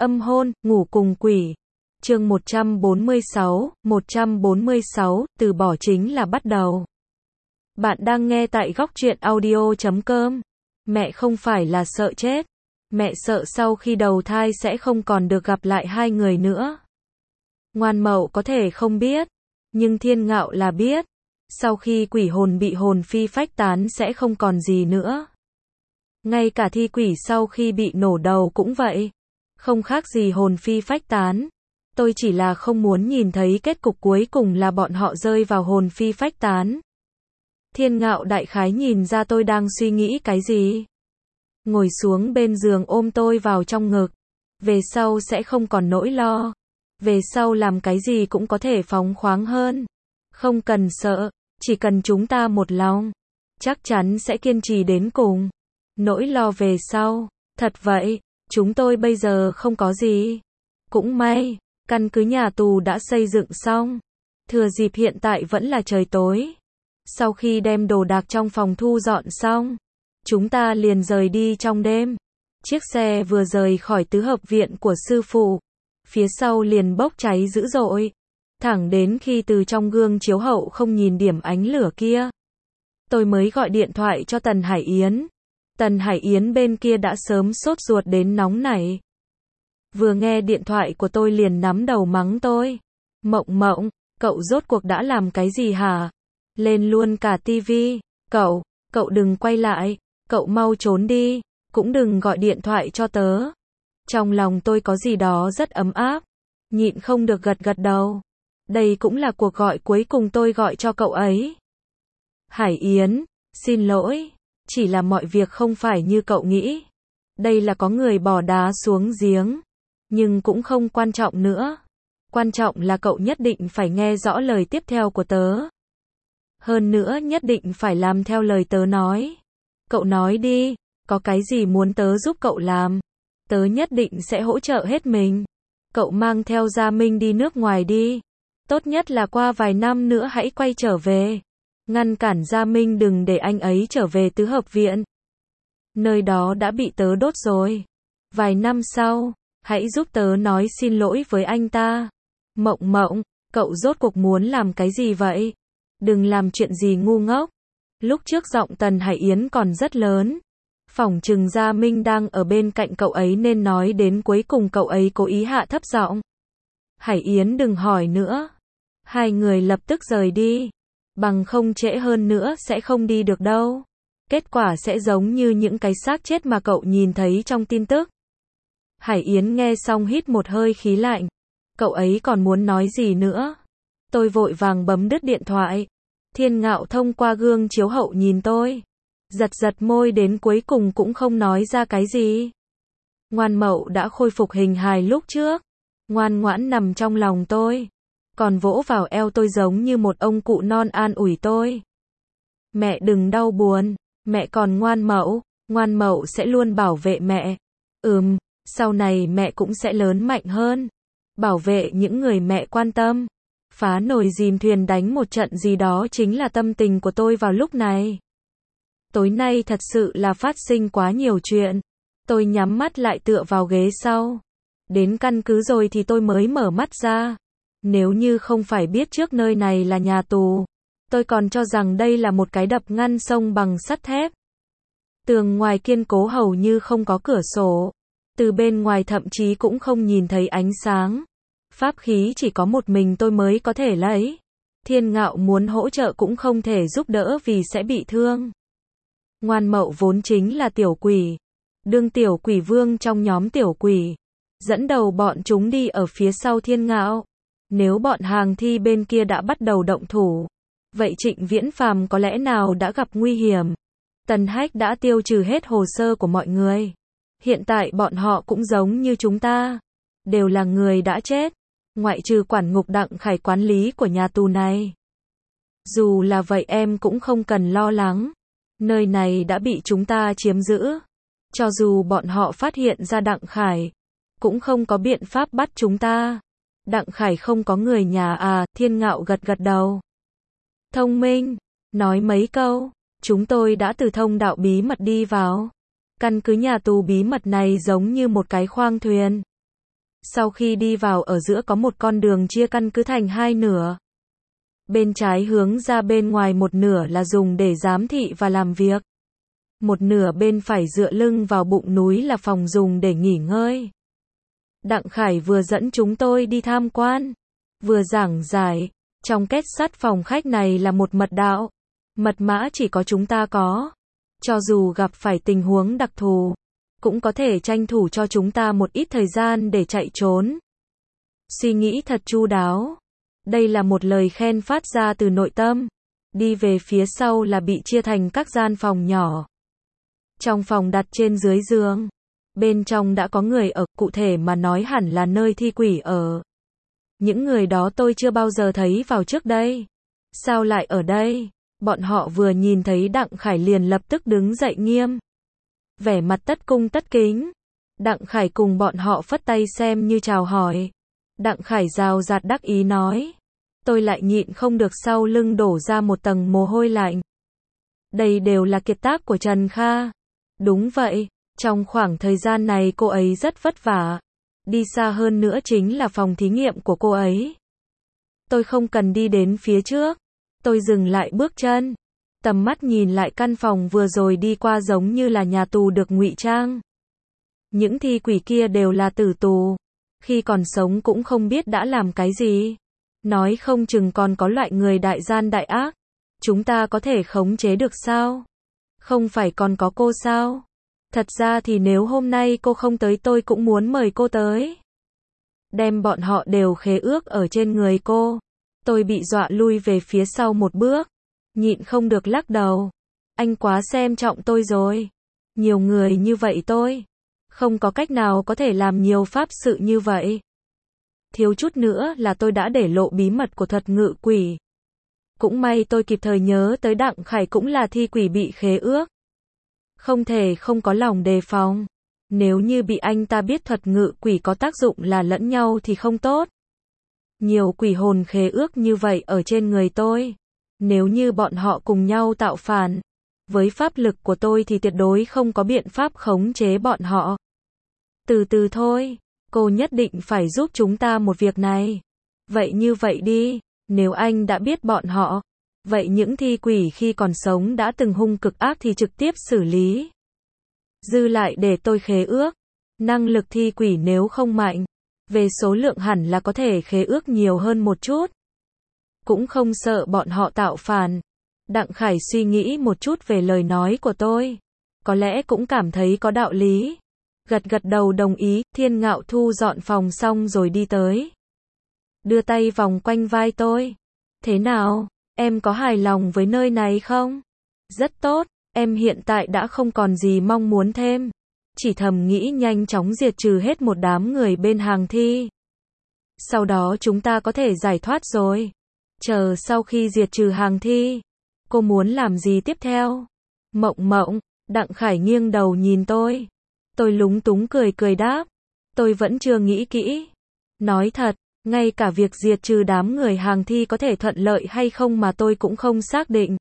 Âm hôn, ngủ cùng quỷ. Chương 146, từ bỏ chính là bắt đầu. Bạn đang nghe tại góc truyện audio.com. Mẹ không phải là sợ chết. Mẹ sợ sau khi đầu thai sẽ không còn được gặp lại hai người nữa. Ngoan Mậu có thể không biết, nhưng Thiên Ngạo là biết. Sau khi quỷ hồn bị hồn phi phách tán sẽ không còn gì nữa. Ngay cả thi quỷ sau khi bị nổ đầu cũng vậy. Không khác gì hồn phi phách tán. Tôi chỉ là không muốn nhìn thấy kết cục cuối cùng là bọn họ rơi vào hồn phi phách tán. Thiên Ngạo đại khái nhìn ra tôi đang suy nghĩ cái gì. Ngồi xuống bên giường ôm tôi vào trong ngực. Về sau sẽ không còn nỗi lo. Về sau làm cái gì cũng có thể phóng khoáng hơn. Không cần sợ, chỉ cần chúng ta một lòng. Chắc chắn sẽ kiên trì đến cùng. Nỗi lo về sau, thật vậy, chúng tôi bây giờ không có gì. Cũng may, căn cứ nhà tù đã xây dựng xong. Thừa dịp hiện tại vẫn là trời tối. Sau khi đem đồ đạc trong phòng thu dọn xong, chúng ta liền rời đi trong đêm. Chiếc xe vừa rời khỏi tứ hợp viện của sư phụ, phía sau liền bốc cháy dữ dội. Thẳng đến khi từ trong gương chiếu hậu không nhìn điểm ánh lửa kia, tôi mới gọi điện thoại cho Tần Hải Yến. Tần Hải Yến bên kia đã sớm sốt ruột đến nóng nảy. Vừa nghe điện thoại của tôi liền nắm đầu mắng tôi. Mộng Mộng, cậu rốt cuộc đã làm cái gì hả? Lên luôn cả tivi. Cậu đừng quay lại. Cậu mau trốn đi. Cũng đừng gọi điện thoại cho tớ. Trong lòng tôi có gì đó rất ấm áp. Nhịn không được gật gật đầu. Đây cũng là cuộc gọi cuối cùng tôi gọi cho cậu ấy. Hải Yến, xin lỗi. Chỉ là mọi việc không phải như cậu nghĩ. Đây là có người bỏ đá xuống giếng. Nhưng cũng không quan trọng nữa. Quan trọng là cậu nhất định phải nghe rõ lời tiếp theo của tớ. Hơn nữa nhất định phải làm theo lời tớ nói. Cậu nói đi, có cái gì muốn tớ giúp cậu làm? Tớ nhất định sẽ hỗ trợ hết mình. Cậu mang theo Gia Minh đi nước ngoài đi. Tốt nhất là qua vài năm nữa hãy quay trở về. Ngăn cản Gia Minh đừng để anh ấy trở về tứ hợp viện. Nơi đó đã bị tớ đốt rồi. Vài năm sau, hãy giúp tớ nói xin lỗi với anh ta. Mộng Mộng, cậu rốt cuộc muốn làm cái gì vậy? Đừng làm chuyện gì ngu ngốc. Lúc trước giọng Tần Hải Yến còn rất lớn. Phỏng chừng Gia Minh đang ở bên cạnh cậu ấy nên nói đến cuối cùng cậu ấy cố ý hạ thấp giọng. Hải Yến đừng hỏi nữa. Hai người lập tức rời đi. Bằng không trễ hơn nữa sẽ không đi được đâu. Kết quả sẽ giống như những cái xác chết mà cậu nhìn thấy trong tin tức. Hải Yến nghe xong hít một hơi khí lạnh. Cậu ấy còn muốn nói gì nữa? Tôi vội vàng bấm đứt điện thoại. Thiên Ngạo thông qua gương chiếu hậu nhìn tôi. Giật môi đến cuối cùng cũng không nói ra cái gì. Ngoan Mậu đã khôi phục hình hài lúc trước. Ngoan ngoãn nằm trong lòng tôi. Còn vỗ vào eo tôi giống như một ông cụ non an ủi tôi. Mẹ đừng đau buồn. Mẹ còn Ngoan Mậu sẽ luôn bảo vệ mẹ. Sau này mẹ cũng sẽ lớn mạnh hơn. Bảo vệ những người mẹ quan tâm. Phá nồi dìm thuyền đánh một trận gì đó chính là tâm tình của tôi vào lúc này. Tối nay thật sự là phát sinh quá nhiều chuyện. Tôi nhắm mắt lại tựa vào ghế sau. Đến căn cứ rồi thì tôi mới mở mắt ra. Nếu như không phải biết trước nơi này là nhà tù, tôi còn cho rằng đây là một cái đập ngăn sông bằng sắt thép. Tường ngoài kiên cố hầu như không có cửa sổ. Từ bên ngoài thậm chí cũng không nhìn thấy ánh sáng. Pháp khí chỉ có một mình tôi mới có thể lấy. Thiên Ngạo muốn hỗ trợ cũng không thể giúp đỡ vì sẽ bị thương. Ngoan Mậu vốn chính là tiểu quỷ. Đương tiểu quỷ vương trong nhóm tiểu quỷ. Dẫn đầu bọn chúng đi ở phía sau Thiên Ngạo. Nếu bọn hàng thi bên kia đã bắt đầu động thủ, vậy Trịnh Viễn Phàm có lẽ nào đã gặp nguy hiểm. Tần Hách đã tiêu trừ hết hồ sơ của mọi người. Hiện tại bọn họ cũng giống như chúng ta. Đều là người đã chết. Ngoại trừ quản ngục Đặng Khải quản lý của nhà tù này. Dù là vậy em cũng không cần lo lắng. Nơi này đã bị chúng ta chiếm giữ. Cho dù bọn họ phát hiện ra Đặng Khải, cũng không có biện pháp bắt chúng ta. Đặng Khải không có người nhà à? Thiên Ngạo gật gật đầu. Thông minh, nói mấy câu. Chúng tôi đã từ thông đạo bí mật đi vào. Căn cứ nhà tù bí mật này giống như một cái khoang thuyền. Sau khi đi vào ở giữa có một con đường chia căn cứ thành hai nửa. Bên trái hướng ra bên ngoài một nửa là dùng để giám thị và làm việc. Một nửa bên phải dựa lưng vào bụng núi là phòng dùng để nghỉ ngơi. Đặng Khải vừa dẫn chúng tôi đi tham quan, vừa giảng giải, trong kết sắt phòng khách này là một mật đạo. Mật mã chỉ có chúng ta có. Cho dù gặp phải tình huống đặc thù, cũng có thể tranh thủ cho chúng ta một ít thời gian để chạy trốn. Suy nghĩ thật chu đáo. Đây là một lời khen phát ra từ nội tâm. Đi về phía sau là bị chia thành các gian phòng nhỏ. Trong phòng đặt trên dưới giường. Bên trong đã có người ở, cụ thể mà nói hẳn là nơi thi quỷ ở. Những người đó tôi chưa bao giờ thấy vào trước đây. Sao lại ở đây? Bọn họ vừa nhìn thấy Đặng Khải liền lập tức đứng dậy nghiêm. Vẻ mặt tất cung tất kính. Đặng Khải cùng bọn họ phất tay xem như chào hỏi. Đặng Khải rào rạt đắc ý nói. Tôi lại nhịn không được sau lưng đổ ra một tầng mồ hôi lạnh. Đây đều là kiệt tác của Trần Kha. Đúng vậy, trong khoảng thời gian này cô ấy rất vất vả. Đi xa hơn nữa chính là phòng thí nghiệm của cô ấy. Tôi không cần đi đến phía trước. Tôi dừng lại bước chân. Tầm mắt nhìn lại căn phòng vừa rồi đi qua giống như là nhà tù được ngụy trang. Những thi quỷ kia đều là tử tù. Khi còn sống cũng không biết đã làm cái gì. Nói không chừng còn có loại người đại gian đại ác. Chúng ta có thể khống chế được sao? Không phải còn có cô sao? Thật ra thì nếu hôm nay cô không tới tôi cũng muốn mời cô tới. Đem bọn họ đều khế ước ở trên người cô. Tôi bị dọa lui về phía sau một bước. Nhịn không được lắc đầu. Anh quá xem trọng tôi rồi. Nhiều người như vậy tôi không có cách nào có thể làm nhiều pháp sự như vậy. Thiếu chút nữa là tôi đã để lộ bí mật của thuật ngự quỷ. Cũng may tôi kịp thời nhớ tới Đặng Khải cũng là thi quỷ bị khế ước. Không thể không có lòng đề phòng. Nếu như bị anh ta biết thuật ngự quỷ có tác dụng là lẫn nhau thì không tốt. Nhiều quỷ hồn khế ước như vậy ở trên người tôi. Nếu như bọn họ cùng nhau tạo phản, với pháp lực của tôi thì tuyệt đối không có biện pháp khống chế bọn họ. Từ từ thôi, cô nhất định phải giúp chúng ta một việc này. Vậy như vậy đi, nếu anh đã biết bọn họ, vậy những thi quỷ khi còn sống đã từng hung cực ác thì trực tiếp xử lý. Dư lại để tôi khế ước. Năng lực thi quỷ nếu không mạnh, về số lượng hẳn là có thể khế ước nhiều hơn một chút. Cũng không sợ bọn họ tạo phản. Đặng Khải suy nghĩ một chút về lời nói của tôi. Có lẽ cũng cảm thấy có đạo lý. Gật gật đầu đồng ý. Thiên Ngạo thu dọn phòng xong rồi đi tới. Đưa tay vòng quanh vai tôi. Thế nào, em có hài lòng với nơi này không? Rất tốt, em hiện tại đã không còn gì mong muốn thêm. Chỉ thầm nghĩ nhanh chóng diệt trừ hết một đám người bên hàng thi. Sau đó chúng ta có thể giải thoát rồi. Chờ sau khi diệt trừ hàng thi, cô muốn làm gì tiếp theo? Mộng, Đặng Khải nghiêng đầu nhìn tôi. Tôi lúng túng cười cười đáp. Tôi vẫn chưa nghĩ kỹ. Nói thật, ngay cả việc diệt trừ đám người hàng thi có thể thuận lợi hay không mà tôi cũng không xác định.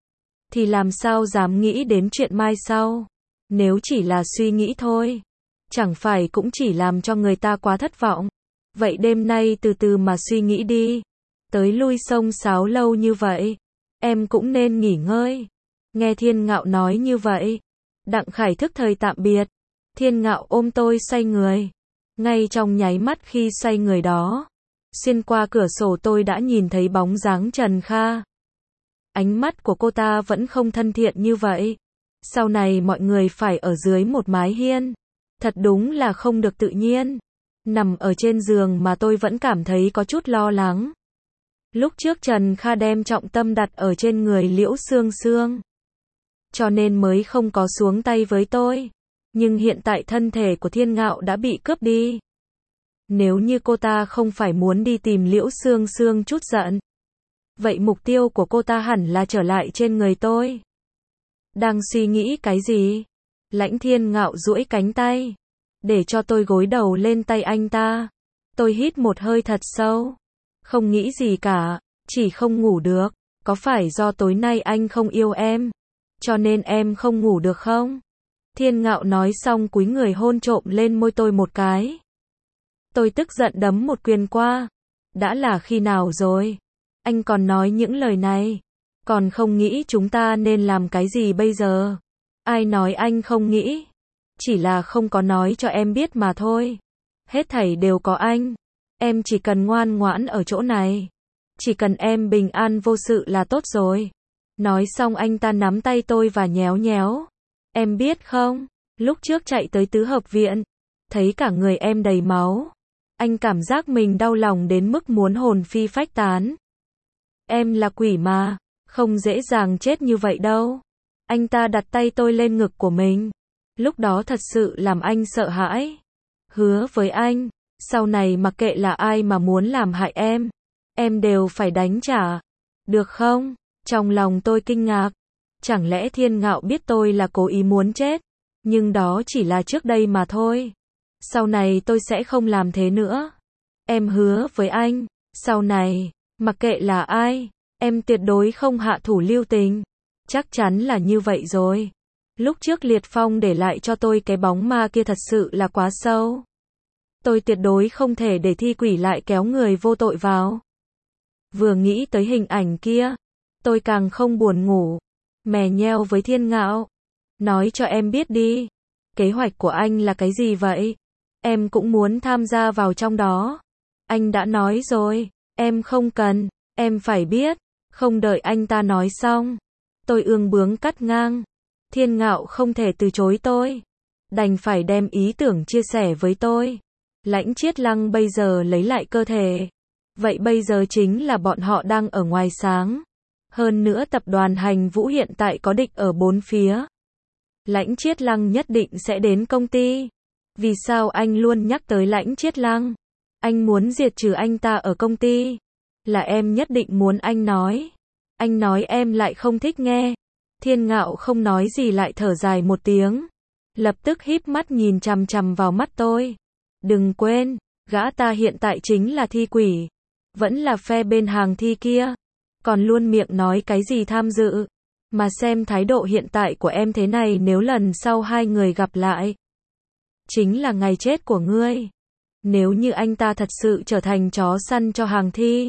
Thì làm sao dám nghĩ đến chuyện mai sau? Nếu chỉ là suy nghĩ thôi, chẳng phải cũng chỉ làm cho người ta quá thất vọng. Vậy đêm nay từ từ mà suy nghĩ đi. Tới lui xông xáo lâu như vậy, em cũng nên nghỉ ngơi. Nghe Thiên Ngạo nói như vậy, Đặng Khải thức thời tạm biệt. Thiên Ngạo ôm tôi xoay người. Ngay trong nháy mắt khi xoay người đó, xuyên qua cửa sổ tôi đã nhìn thấy bóng dáng Trần Kha. Ánh mắt của cô ta vẫn không thân thiện như vậy. Sau này mọi người phải ở dưới một mái hiên. Thật đúng là không được tự nhiên. Nằm ở trên giường mà tôi vẫn cảm thấy có chút lo lắng. Lúc trước Trần Kha đem trọng tâm đặt ở trên người Liễu Sương Sương, cho nên mới không có xuống tay với tôi. Nhưng hiện tại thân thể của Thiên Ngạo đã bị cướp đi. Nếu như cô ta không phải muốn đi tìm Liễu Sương Sương chút giận, vậy mục tiêu của cô ta hẳn là trở lại trên người tôi. Đang suy nghĩ cái gì? Lãnh Thiên Ngạo duỗi cánh tay, để cho tôi gối đầu lên tay anh ta. Tôi hít một hơi thật sâu. Không nghĩ gì cả, chỉ không ngủ được. Có phải do tối nay anh không yêu em, cho nên em không ngủ được không? Thiên Ngạo nói xong cúi người hôn trộm lên môi tôi một cái. Tôi tức giận đấm một quyền qua. Đã là khi nào rồi? Anh còn nói những lời này. Còn không nghĩ chúng ta nên làm cái gì bây giờ? Ai nói anh không nghĩ? Chỉ là không có nói cho em biết mà thôi. Hết thảy đều có anh. Em chỉ cần ngoan ngoãn ở chỗ này. Chỉ cần em bình an vô sự là tốt rồi. Nói xong anh ta nắm tay tôi và nhéo nhéo. Em biết không, lúc trước chạy tới tứ hợp viện, thấy cả người em đầy máu. Anh cảm giác mình đau lòng đến mức muốn hồn phi phách tán. Em là quỷ mà, không dễ dàng chết như vậy đâu. Anh ta đặt tay tôi lên ngực của mình. Lúc đó thật sự làm anh sợ hãi. Hứa với anh, sau này mặc kệ là ai mà muốn làm hại em đều phải đánh trả. Được không? Trong lòng tôi kinh ngạc. Chẳng lẽ Thiên Ngạo biết tôi là cố ý muốn chết? Nhưng đó chỉ là trước đây mà thôi. Sau này tôi sẽ không làm thế nữa. Em hứa với anh, sau này, mặc kệ là ai, em tuyệt đối không hạ thủ lưu tình. Chắc chắn là như vậy rồi. Lúc trước Liệt Phong để lại cho tôi cái bóng ma kia thật sự là quá sâu. Tôi tuyệt đối không thể để thi quỷ lại kéo người vô tội vào. Vừa nghĩ tới hình ảnh kia, tôi càng không buồn ngủ. Mè nheo với Thiên Ngạo. Nói cho em biết đi. Kế hoạch của anh là cái gì vậy? Em cũng muốn tham gia vào trong đó. Anh đã nói rồi. Em không cần. Em phải biết. Không đợi anh ta nói xong. Tôi ương bướng cắt ngang. Thiên Ngạo không thể từ chối tôi. Đành phải đem ý tưởng chia sẻ với tôi. Lãnh Chiết Lăng bây giờ lấy lại cơ thể. Vậy bây giờ chính là bọn họ đang ở ngoài sáng. Hơn nữa tập đoàn Hành Vũ hiện tại có địch ở bốn phía. Lãnh Chiết Lăng nhất định sẽ đến công ty. Vì sao anh luôn nhắc tới Lãnh Chiết Lăng? Anh muốn diệt trừ anh ta ở công ty. Là em nhất định muốn anh nói. Anh nói em lại không thích nghe. Thiên Ngạo không nói gì lại thở dài một tiếng. Lập tức híp mắt nhìn chằm chằm vào mắt tôi. Đừng quên, gã ta hiện tại chính là thi quỷ. Vẫn là phe bên Hàng Thi kia. Còn luôn miệng nói cái gì tham dự. Mà xem thái độ hiện tại của em thế này, nếu lần sau hai người gặp lại, chính là ngày chết của ngươi. Nếu như anh ta thật sự trở thành chó săn cho Hàng Thi,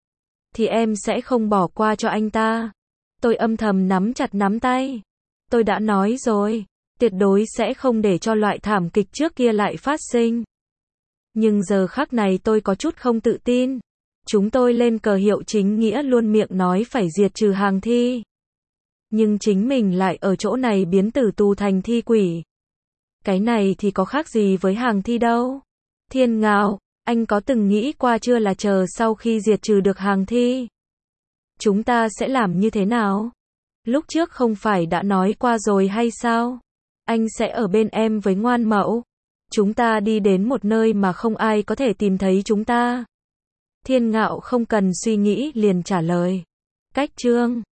thì em sẽ không bỏ qua cho anh ta. Tôi âm thầm nắm chặt nắm tay. Tôi đã nói rồi, tuyệt đối sẽ không để cho loại thảm kịch trước kia lại phát sinh. Nhưng giờ khắc này tôi có chút không tự tin. Chúng tôi lên cờ hiệu chính nghĩa luôn miệng nói phải diệt trừ Hàng Thi. Nhưng chính mình lại ở chỗ này biến tử tù thành thi quỷ. Cái này thì có khác gì với Hàng Thi đâu. Thiên Ngạo, anh có từng nghĩ qua chưa là chờ sau khi diệt trừ được Hàng Thi, chúng ta sẽ làm như thế nào? Lúc trước không phải đã nói qua rồi hay sao? Anh sẽ ở bên em với Ngoan Mẫu. Chúng ta đi đến một nơi mà không ai có thể tìm thấy chúng ta. Thiên Ngạo không cần suy nghĩ liền trả lời. Cách chương